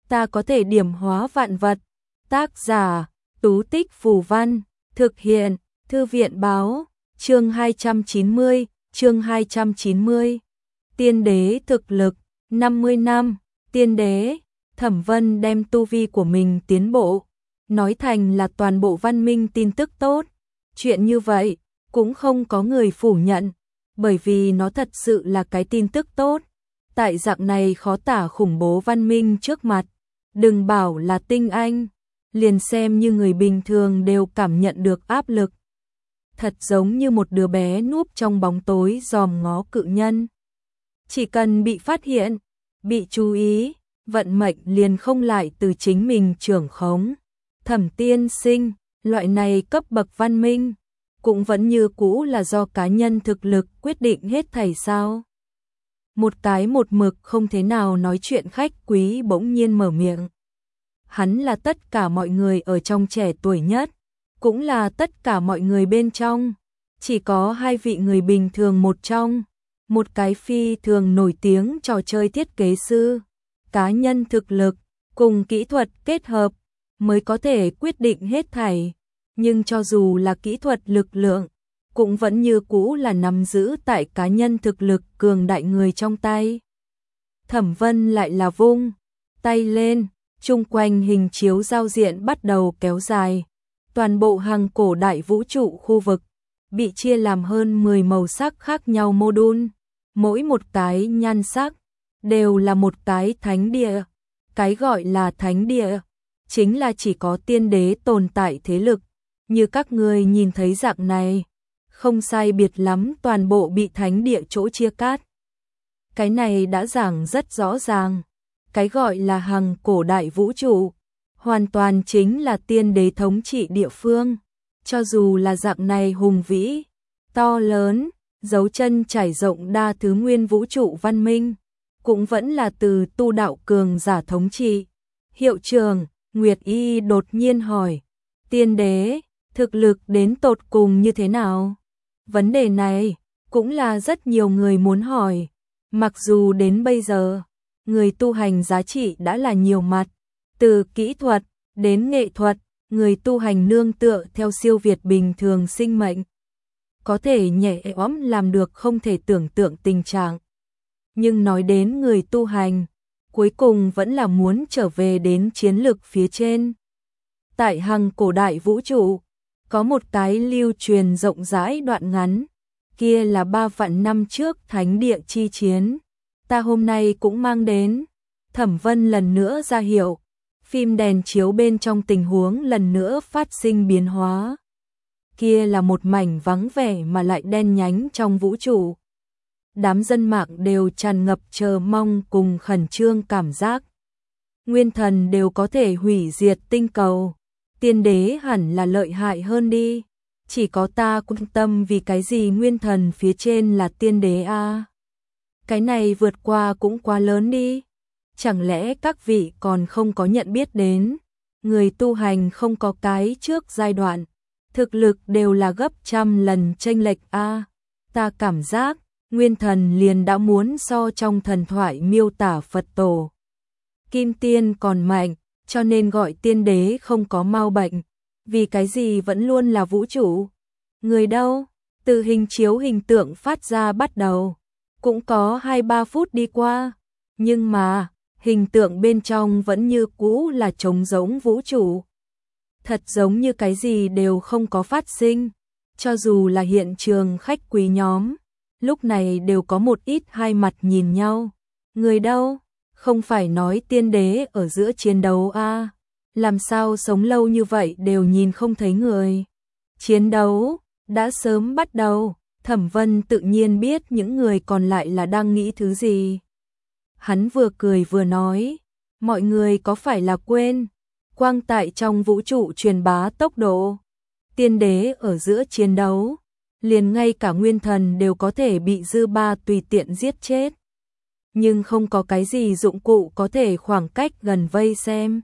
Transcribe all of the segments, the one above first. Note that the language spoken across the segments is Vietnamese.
ta có thể điểm hóa vạn vật. Tác giả, Tú Tích Phù Văn, thực hiện, Thư viện báo, chương 290. Tiên đế thực lực, 50 năm, tiên đế, Thẩm Vân đem tu vi của mình tiến bộ, nói thành là toàn bộ văn minh tin tức tốt. Chuyện như vậy, cũng không có người phủ nhận, bởi vì nó thật sự là cái tin tức tốt. Tại dạng này khó tả khủng bố văn minh trước mặt, đừng bảo là tinh anh, liền xem như người bình thường đều cảm nhận được áp lực. Thật giống như một đứa bé núp trong bóng tối dòm ngó cự nhân. Chỉ cần bị phát hiện, bị chú ý, vận mệnh liền không lại từ chính mình trưởng khống. Thẩm tiên sinh, loại này cấp bậc văn minh, cũng vẫn như cũ là do cá nhân thực lực quyết định hết thảy sao? Một cái một mực không thế nào nói chuyện khách quý bỗng nhiên mở miệng. Hắn là tất cả mọi người ở trong trẻ tuổi nhất, cũng là tất cả mọi người bên trong. Chỉ có hai vị người bình thường một trong, một cái phi thường nổi tiếng trò chơi thiết kế sư. Cá nhân thực lực cùng kỹ thuật kết hợp mới có thể quyết định hết thảy. Nhưng cho dù là kỹ thuật lực lượng, cũng vẫn như cũ là nắm giữ tại cá nhân thực lực cường đại người trong tay. Thẩm Vân lại là vung tay lên, chung quanh hình chiếu giao diện bắt đầu kéo dài. Toàn bộ hàng cổ đại vũ trụ khu vực bị chia làm hơn 10 màu sắc khác nhau module, mỗi một cái nhan sắc đều là một cái thánh địa. Cái gọi là thánh địa chính là chỉ có tiên đế tồn tại thế lực. Như các người nhìn thấy dạng này, không sai biệt lắm toàn bộ bị thánh địa chỗ chia cắt. Cái này đã giảng rất rõ ràng. Cái gọi là hàng cổ đại vũ trụ, hoàn toàn chính là tiên đế thống trị địa phương. Cho dù là dạng này hùng vĩ, to lớn, dấu chân trải rộng đa thứ nguyên vũ trụ văn minh, cũng vẫn là từ tu đạo cường giả thống trị. Hiệu trưởng, Nguyệt Y đột nhiên hỏi, tiên đế, thực lực đến tột cùng như thế nào? Vấn đề này cũng là rất nhiều người muốn hỏi. Mặc dù đến bây giờ, người tu hành giá trị đã là nhiều mặt, từ kỹ thuật đến nghệ thuật, người tu hành nương tựa theo siêu việt bình thường sinh mệnh, có thể nhẹ nhõm làm được không thể tưởng tượng tình trạng. Nhưng nói đến người tu hành, cuối cùng vẫn là muốn trở về đến chiến lược phía trên. Tại hàng cổ đại vũ trụ, có một cái lưu truyền rộng rãi đoạn ngắn, kia là 3 vạn năm trước thánh địa chi chiến. Ta hôm nay cũng mang đến. Thẩm Vân lần nữa ra hiệu, phim đèn chiếu bên trong tình huống lần nữa phát sinh biến hóa. Kia là một mảnh vắng vẻ mà lại đen nhánh trong vũ trụ. Đám dân mạng đều tràn ngập chờ mong cùng khẩn trương cảm giác. Nguyên thần đều có thể hủy diệt tinh cầu. Tiên đế hẳn là lợi hại hơn đi. Chỉ có ta quan tâm vì cái gì nguyên thần phía trên là tiên đế a? Cái này vượt qua cũng quá lớn đi. Chẳng lẽ các vị còn không có nhận biết đến, người tu hành không có cái trước giai đoạn, thực lực đều là gấp trăm lần chênh lệch a? Ta cảm giác, nguyên thần liền đã muốn so trong thần thoại miêu tả Phật tổ Kim Tiên còn mạnh, cho nên gọi tiên đế không có mau bệnh. Vì cái gì vẫn luôn là vũ trụ? Người đâu? Từ hình chiếu hình tượng phát ra bắt đầu, cũng có 2-3 phút đi qua, nhưng mà hình tượng bên trong vẫn như cũ là trống rỗng vũ trụ. Thật giống như cái gì đều không có phát sinh. Cho dù là hiện trường khách quý nhóm, lúc này đều có một ít hai mặt nhìn nhau. Người đâu? Không phải nói tiên đế ở giữa chiến đấu a? Làm sao sống lâu như vậy đều nhìn không thấy người? Chiến đấu đã sớm bắt đầu. Thẩm Vân tự nhiên biết những người còn lại là đang nghĩ thứ gì. Hắn vừa cười vừa nói, mọi người có phải là quên, quang tại trong vũ trụ truyền bá tốc độ, tiên đế ở giữa chiến đấu, liền ngay cả nguyên thần đều có thể bị dư ba tùy tiện giết chết. Nhưng không có cái gì dụng cụ có thể khoảng cách gần vây xem.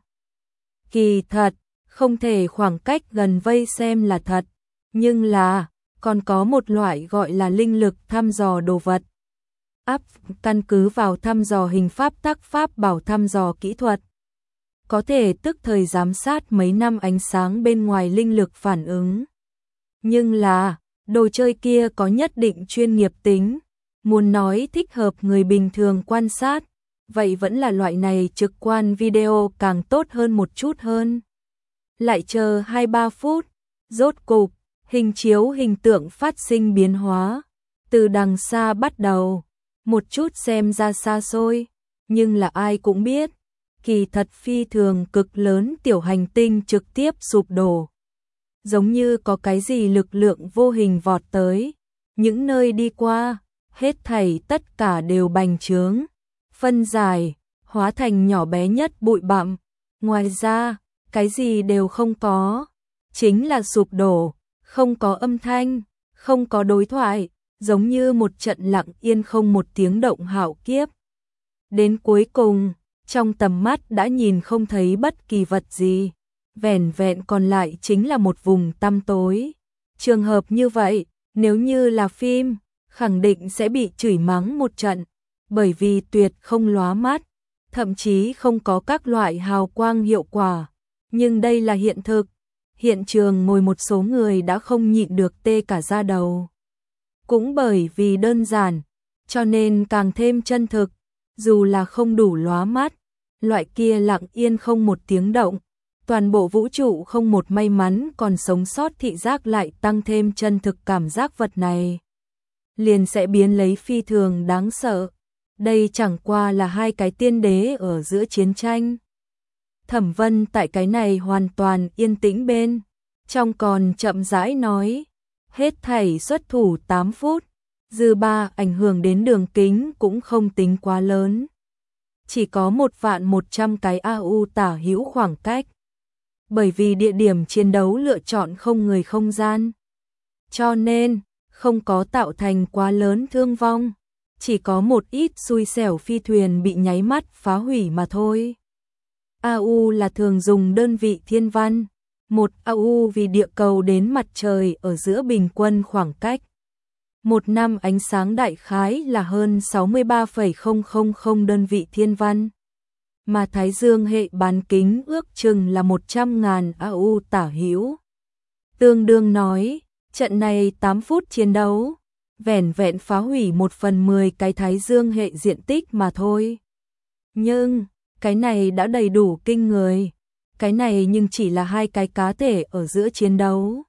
Kỳ thật, không thể khoảng cách gần vây xem là thật, nhưng là còn có một loại gọi là linh lực thăm dò đồ vật. Căn cứ vào thăm dò hình pháp tác pháp bảo thăm dò kỹ thuật. có thể tức thời giám sát mấy năm ánh sáng bên ngoài linh lực phản ứng. Nhưng là, đồ chơi kia có nhất định chuyên nghiệp tính, muốn nói thích hợp người bình thường quan sát, vậy vẫn là loại này trực quan video càng tốt hơn một chút hơn. Lại chờ 2-3 phút, rốt cục, hình chiếu hình tượng phát sinh biến hóa, từ đằng xa bắt đầu, một chút xem ra xa xôi, nhưng là ai cũng biết, kỳ thật phi thường cực lớn tiểu hành tinh trực tiếp sụp đổ. Giống như có cái gì lực lượng vô hình vọt tới, những nơi đi qua, hết thảy tất cả đều bành trướng, phân giải, hóa thành nhỏ bé nhất bụi bặm, ngoài ra, cái gì đều không có, chính là sụp đổ, không có âm thanh, không có đối thoại, giống như một trận lặng yên không một tiếng động hạo kiếp. Đến cuối cùng, trong tầm mắt đã nhìn không thấy bất kỳ vật gì, vẻn vẹn còn lại chính là một vùng tăm tối. Trường hợp như vậy, nếu như là phim, khẳng định sẽ bị chửi mắng một trận, bởi vì tuyệt không lóa mắt, thậm chí không có các loại hào quang hiệu quả. Nhưng đây là hiện thực, hiện trường ngồi một số người đã không nhịn được tê cả da đầu. Cũng bởi vì đơn giản, cho nên càng thêm chân thực, dù là không đủ lóa mắt, loại kia lặng yên không một tiếng động, toàn bộ vũ trụ không một may mắn còn sống sót thị giác lại tăng thêm chân thực cảm giác vật này. Liền sẽ biến lấy phi thường đáng sợ. Đây chẳng qua là hai cái tiên đế ở giữa chiến tranh. Thẩm Vân tại cái này hoàn toàn yên tĩnh bên, trong còn chậm rãi nói, hết thảy xuất thủ 8 phút, dư ba ảnh hưởng đến đường kính cũng không tính quá lớn. Chỉ có 1.100 cái AU tả hữu khoảng cách. Bởi vì địa điểm chiến đấu lựa chọn không người không gian. Cho nên, không có tạo thành quá lớn thương vong. Chỉ có một ít xui xẻo phi thuyền bị nháy mắt phá hủy mà thôi. AU là thường dùng đơn vị thiên văn. Một AU vì địa cầu đến mặt trời ở giữa bình quân khoảng cách. Một năm ánh sáng đại khái là hơn 63,000 đơn vị thiên văn. Mà Thái Dương hệ bán kính ước chừng là 100.000 AU tả hữu. Tương đương nói, trận này 8 phút chiến đấu, vẻn vẹn phá hủy 1/10 cái Thái Dương hệ diện tích mà thôi. Nhưng, cái này đã đầy đủ kinh người. Cái này nhưng chỉ là hai cái cá thể ở giữa chiến đấu.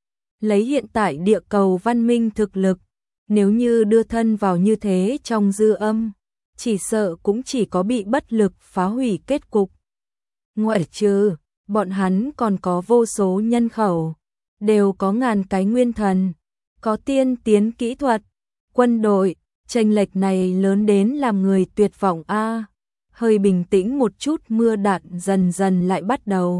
Lấy hiện tại địa cầu văn minh thực lực, nếu như đưa thân vào như thế trong dư âm, chỉ sợ cũng chỉ có bị bất lực phá hủy kết cục. Ngoại trừ, bọn hắn còn có vô số nhân khẩu, đều có ngàn cái nguyên thần, có tiên tiến kỹ thuật, quân đội, chênh lệch này lớn đến làm người tuyệt vọng a. Hơi bình tĩnh một chút mưa đạn dần dần lại bắt đầu.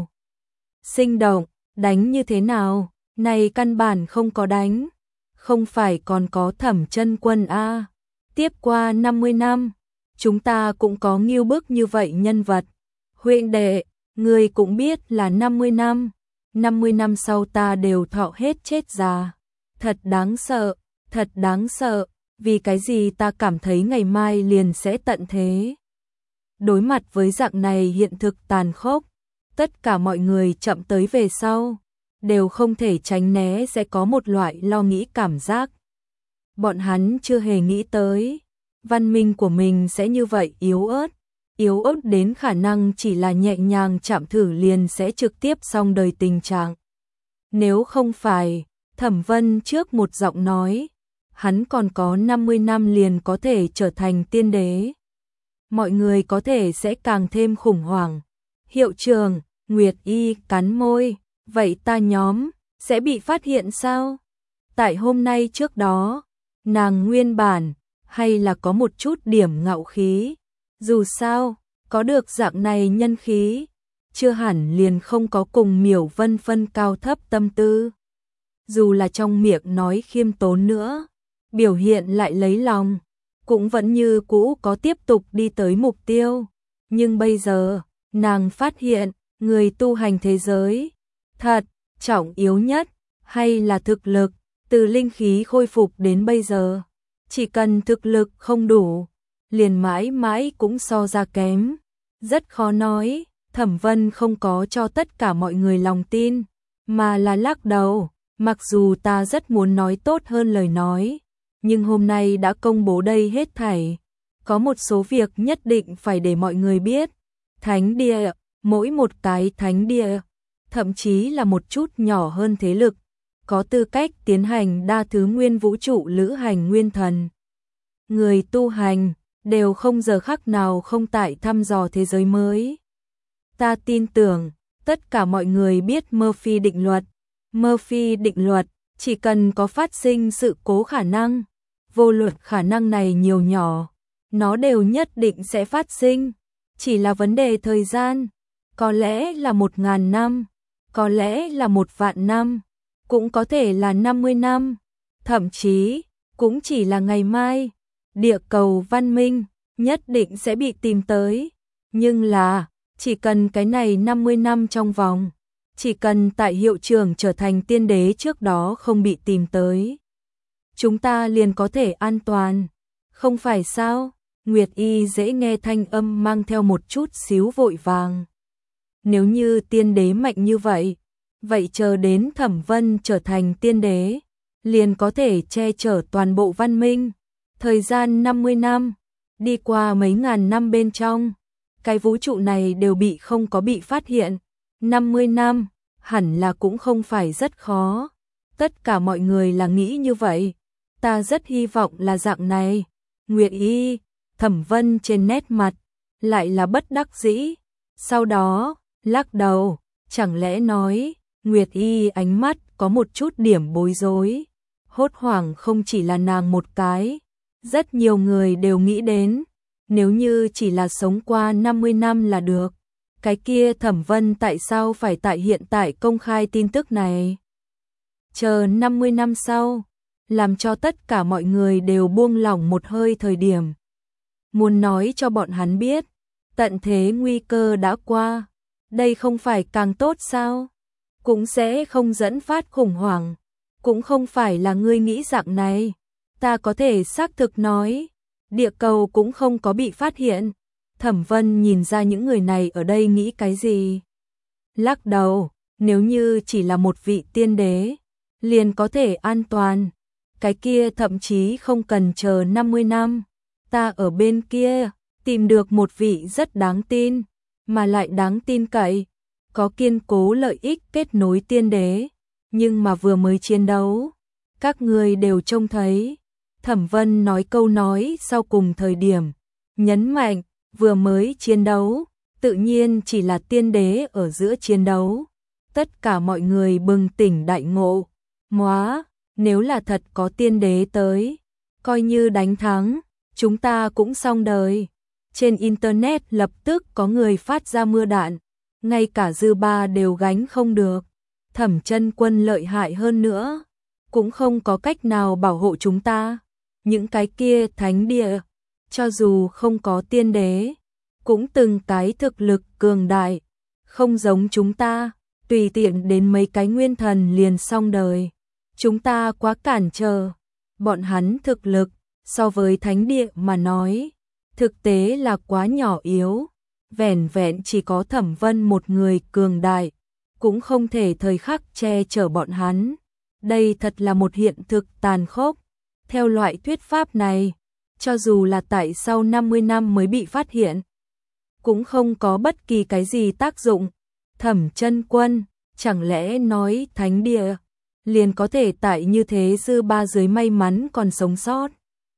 Sinh động, đánh như thế nào? Này căn bản không có đánh. Không phải còn có Thẩm Chân Quân a. Tiếp qua 50 năm, chúng ta cũng có nghiêu bức như vậy nhân vật. Huynh đệ, người cũng biết là 50 năm. 50 năm sau ta đều thọ hết chết già. Thật đáng sợ, thật đáng sợ. Vì cái gì ta cảm thấy ngày mai liền sẽ tận thế. Đối mặt với dạng này hiện thực tàn khốc, tất cả mọi người chậm tới về sau, đều không thể tránh né sẽ có một loại lo nghĩ cảm giác. Bọn hắn chưa hề nghĩ tới, văn minh của mình sẽ như vậy yếu ớt đến khả năng chỉ là nhẹ nhàng chạm thử liền sẽ trực tiếp xong đời tình trạng. Nếu không phải, Thẩm Vân trước một giọng nói, hắn còn có 50 năm liền có thể trở thành tiên đế. Mọi người có thể sẽ càng thêm khủng hoảng. Hiệu trưởng, Nguyệt Y cắn môi, vậy ta nhóm sẽ bị phát hiện sao? Tại hôm nay trước đó, nàng nguyên bản hay là có một chút điểm ngạo khí, dù sao, có được dạng này nhân khí, chưa hẳn liền không có cùng Miểu Vân phân cao thấp tâm tư. Dù là trong miệng nói khiêm tốn nữa, biểu hiện lại lấy lòng, cũng vẫn như cũ có tiếp tục đi tới mục tiêu. Nhưng bây giờ, nàng phát hiện, người tu hành thế giới, thật, trọng yếu nhất, hay là thực lực, từ linh khí khôi phục đến bây giờ. Chỉ cần thực lực không đủ, liền mãi mãi cũng so ra kém. Rất khó nói, Thẩm Vân không có cho tất cả mọi người lòng tin, mà là lắc đầu, mặc dù ta rất muốn nói tốt hơn lời nói, nhưng hôm nay đã công bố đây hết thảy. Có một số việc nhất định phải để mọi người biết. Thánh địa, mỗi một cái thánh địa, thậm chí là một chút nhỏ hơn thế lực, có tư cách tiến hành đa thứ nguyên vũ trụ lữ hành nguyên thần. Người tu hành đều không giờ khắc nào không tại thăm dò thế giới mới. Ta tin tưởng tất cả mọi người biết Murphy định luật. Murphy định luật, chỉ cần có phát sinh sự cố khả năng, vô luận khả năng này nhiều nhỏ, nó đều nhất định sẽ phát sinh, chỉ là vấn đề thời gian, có lẽ là 1000 năm, có lẽ là 1.000.000 năm, cũng có thể là 50 năm, thậm chí cũng chỉ là ngày mai, địa cầu văn minh nhất định sẽ bị tìm tới, nhưng là chỉ cần cái này 50 năm trong vòng, chỉ cần tại hiệu trưởng trở thành tiên đế trước đó không bị tìm tới, chúng ta liền có thể an toàn, không phải sao? Nguyệt Y dễ nghe thanh âm mang theo một chút xíu vội vàng. Nếu như tiên đế mạnh như vậy, vậy chờ đến Thẩm Vân trở thành tiên đế, liền có thể che chở toàn bộ văn minh. Thời gian 50 năm, đi qua mấy ngàn năm bên trong, cái vũ trụ này đều không có bị phát hiện. 50 năm, hẳn là cũng không phải rất khó. Tất cả mọi người là nghĩ như vậy. Ta rất hy vọng là dạng này. Nguyệt Y, Thẩm Vân trên nét mặt lại là bất đắc dĩ. Sau đó, lắc đầu, chẳng lẽ nói, Nguyệt Y ánh mắt có một chút điểm bối rối. Hốt hoảng không chỉ là nàng một cái, rất nhiều người đều nghĩ đến, nếu như chỉ là sống qua 50 năm là được, cái kia Thẩm Vân tại sao phải tại hiện tại công khai tin tức này? Chờ 50 năm sau, làm cho tất cả mọi người đều buông lỏng một hơi thời điểm. Muốn nói cho bọn hắn biết, tận thế nguy cơ đã qua, đây không phải càng tốt sao? Cũng sẽ không dẫn phát khủng hoảng, cũng không phải là ngươi nghĩ dạng này. Ta có thể xác thực nói, địa cầu cũng không có bị phát hiện. Thẩm Vân nhìn ra những người này ở đây nghĩ cái gì. Lắc đầu, nếu như chỉ là một vị tiên đế, liền có thể an toàn. Cái kia thậm chí không cần chờ 50 năm. Ta ở bên kia, tìm được một vị rất đáng tin, mà lại đáng tin cậy, có kiên cố lợi ích kết nối tiên đế. Nhưng mà vừa mới chiến đấu, các người đều trông thấy. Thẩm Vân nói câu nói sau cùng thời điểm, nhấn mạnh, vừa mới chiến đấu, tự nhiên chỉ là tiên đế ở giữa chiến đấu. Tất cả mọi người bừng tỉnh đại ngộ. Móa, nếu là thật có tiên đế tới, coi như đánh thắng, chúng ta cũng xong đời. Trên Internet lập tức có người phát ra mưa đạn, ngay cả dư ba đều gánh không được. Thẩm Chân Quân lợi hại hơn nữa, cũng không có cách nào bảo hộ chúng ta. Những cái kia thánh địa, cho dù không có tiên đế, cũng từng cái thực lực cường đại, không giống chúng ta, tùy tiện đến mấy cái nguyên thần liền xong đời. Chúng ta quá cản trở, bọn hắn thực lực, so với thánh địa mà nói, thực tế là quá nhỏ yếu, vẻn vẹn chỉ có Thẩm Vân một người cường đại, cũng không thể thời khắc che chở bọn hắn. Đây thật là một hiện thực tàn khốc. Theo loại thuyết pháp này, cho dù là tại sau 50 năm mới bị phát hiện, cũng không có bất kỳ cái gì tác dụng. Thẩm Chân Quân, chẳng lẽ nói thánh địa liền có thể tại như thế dư ba dưới may mắn còn sống sót?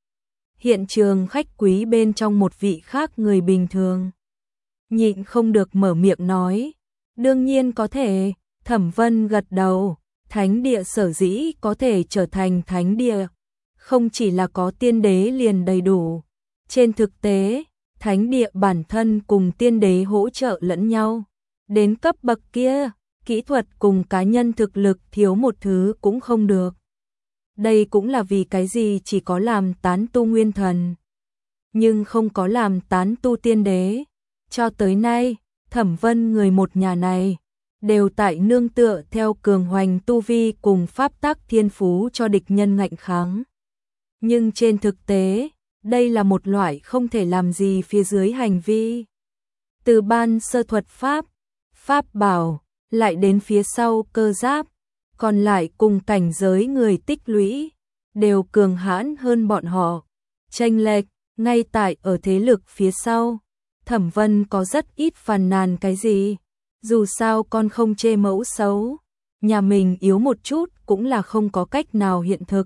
Hiện trường khách quý bên trong một vị khác người bình thường, nhịn không được mở miệng nói, đương nhiên có thể. Thẩm Vân gật đầu, thánh địa sở dĩ có thể trở thành thánh địa, không chỉ là có tiên đế liền đầy đủ. Trên thực tế, thánh địa bản thân cùng tiên đế hỗ trợ lẫn nhau. Đến cấp bậc kia, kỹ thuật cùng cá nhân thực lực thiếu một thứ cũng không được. Đây cũng là vì cái gì chỉ có làm tán tu nguyên thần, nhưng không có làm tán tu tiên đế. Cho tới nay, Thẩm Vân người một nhà này, đều tại nương tựa theo cường hoành tu vi cùng pháp tắc thiên phú cho địch nhân ngạnh kháng. Nhưng trên thực tế, đây là một loại không thể làm gì phía dưới hành vi. Từ ban sơ thuật pháp, pháp bảo, lại đến phía sau cơ giáp, còn lại cùng cảnh giới người tích lũy, đều cường hãn hơn bọn họ. Chênh lệch, ngay tại ở thế lực phía sau, Thẩm Vân có rất ít phàn nàn cái gì, dù sao con không chê mẫu xấu, nhà mình yếu một chút cũng là không có cách nào hiện thực.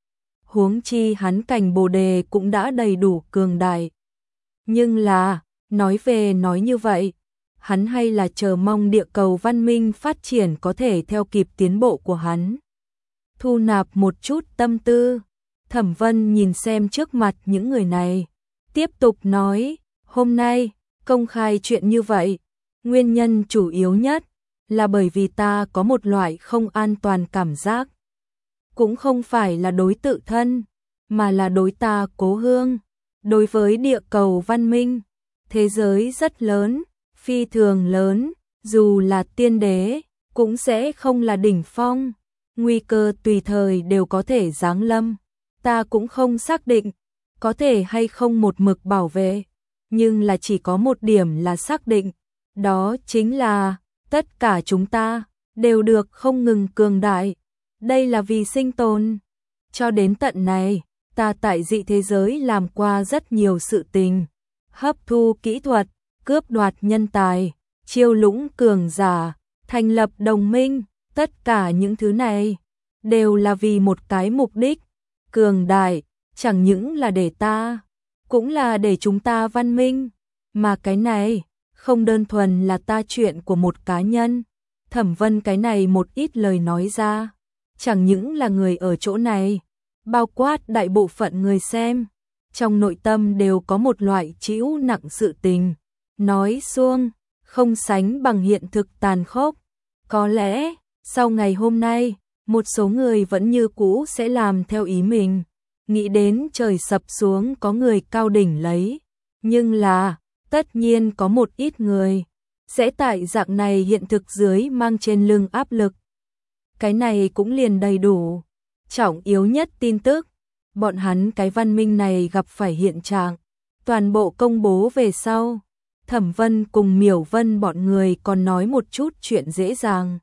Huống chi hắn cành bồ đề cũng đã đầy đủ cường đại. Nhưng là, nói về nói như vậy, hắn hay là chờ mong địa cầu văn minh phát triển có thể theo kịp tiến bộ của hắn. Thu nạp một chút tâm tư, Thẩm Vân nhìn xem trước mặt những người này, tiếp tục nói, hôm nay, công khai chuyện như vậy, nguyên nhân chủ yếu nhất là bởi vì ta có một loại không an toàn cảm giác. Cũng không phải là đối tự thân, mà là đối ta cố hương, đối với địa cầu văn minh. Thế giới rất lớn, phi thường lớn, dù là tiên đế, cũng sẽ không là đỉnh phong. Nguy cơ tùy thời đều có thể giáng lâm. Ta cũng không xác định, có thể hay không một mực bảo vệ. Nhưng là chỉ có một điểm là xác định, đó chính là tất cả chúng ta đều được không ngừng cường đại. Đây là vì sinh tồn. Cho đến tận này, ta tại dị thế giới làm qua rất nhiều sự tình. Hấp thu kỹ thuật, cướp đoạt nhân tài, chiêu lũng cường giả, thành lập đồng minh, tất cả những thứ này đều là vì một cái mục đích. Cường đại, chẳng những là để ta, cũng là để chúng ta văn minh. Mà cái này, không đơn thuần là ta chuyện của một cá nhân. Thẩm Vân cái này một ít lời nói ra, chẳng những là người ở chỗ này, bao quát đại bộ phận người xem, trong nội tâm đều có một loại chịu nặng sự tình. Nói xuông, không sánh bằng hiện thực tàn khốc. Có lẽ, sau ngày hôm nay, một số người vẫn như cũ sẽ làm theo ý mình, nghĩ đến trời sập xuống có người cao đỉnh lấy. Nhưng là, tất nhiên có một ít người sẽ tại dạng này hiện thực dưới mang trên lưng áp lực. Cái này cũng liền đầy đủ. Trọng yếu nhất tin tức, bọn hắn cái văn minh này gặp phải hiện trạng, toàn bộ công bố về sau. Thẩm Vân cùng Miểu Vân bọn người còn nói một chút chuyện dễ dàng.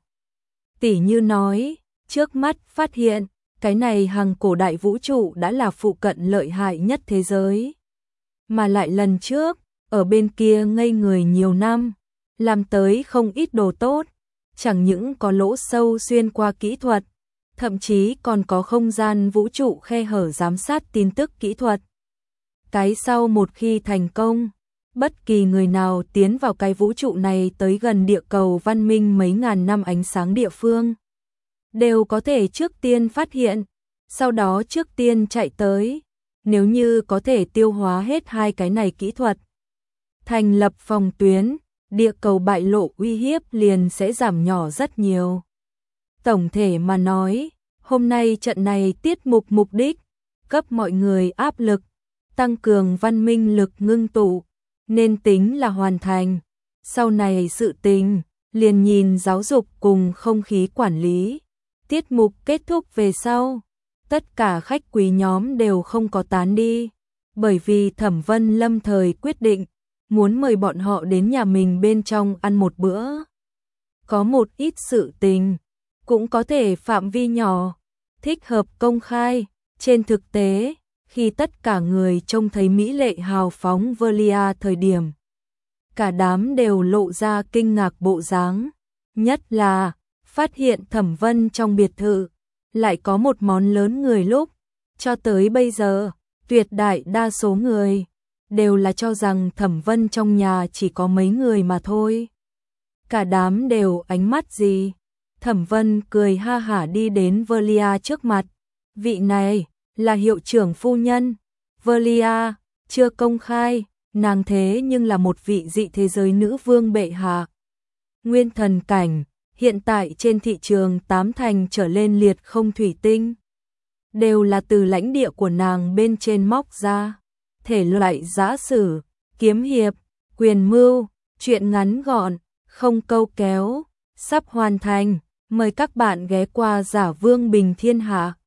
Tỉ như nói, trước mắt phát hiện, cái này hàng cổ đại vũ trụ đã là phụ cận lợi hại nhất thế giới. Mà lại lần trước, ở bên kia ngây người nhiều năm, làm tới không ít đồ tốt, chẳng những có lỗ sâu xuyên qua kỹ thuật, thậm chí còn có không gian vũ trụ khe hở giám sát tin tức kỹ thuật. Cái sau một khi thành công, bất kỳ người nào tiến vào cái vũ trụ này tới gần địa cầu văn minh mấy ngàn năm ánh sáng địa phương, đều có thể trước tiên phát hiện, sau đó trước tiên chạy tới. Nếu như có thể tiêu hóa hết hai cái này kỹ thuật, thành lập phòng tuyến, địa cầu bại lộ uy hiếp liền sẽ giảm nhỏ rất nhiều. Tổng thể mà nói, hôm nay trận này tiết mục mục đích, cấp mọi người áp lực, tăng cường văn minh lực ngưng tụ, nên tính là hoàn thành. Sau này sự tình, liền nhìn giáo dục cùng không khí quản lý. Tiết mục kết thúc về sau, tất cả khách quý nhóm đều không có tán đi, bởi vì Thẩm Vân lâm thời quyết định, muốn mời bọn họ đến nhà mình bên trong ăn một bữa. Có một ít sự tình, cũng có thể phạm vi nhỏ, thích hợp công khai. Trên thực tế, khi tất cả người trông thấy mỹ lệ hào phóng Velia thời điểm, cả đám đều lộ ra kinh ngạc bộ dáng. Nhất là, phát hiện Thẩm Vân trong biệt thự, lại có một món lớn người lúc. Cho tới bây giờ, tuyệt đại đa số người đều là cho rằng Thẩm Vân trong nhà chỉ có mấy người mà thôi. Cả đám đều ánh mắt gì? Thẩm Vân cười ha hả đi đến Velia trước mặt. Vị này là hiệu trưởng phu nhân. Velia chưa công khai, nàng thế nhưng là một vị dị thế giới nữ vương bệ hạ. Nguyên thần cảnh, hiện tại trên thị trường 8 thành trở lên liệt không thủy tinh, đều là từ lãnh địa của nàng bên trên móc ra. Thể loại giã sử, kiếm hiệp, quyền mưu, truyện ngắn gọn, không câu kéo, sắp hoàn thành. Mời các bạn ghé qua Giả Vương Bình Thiên Hạ.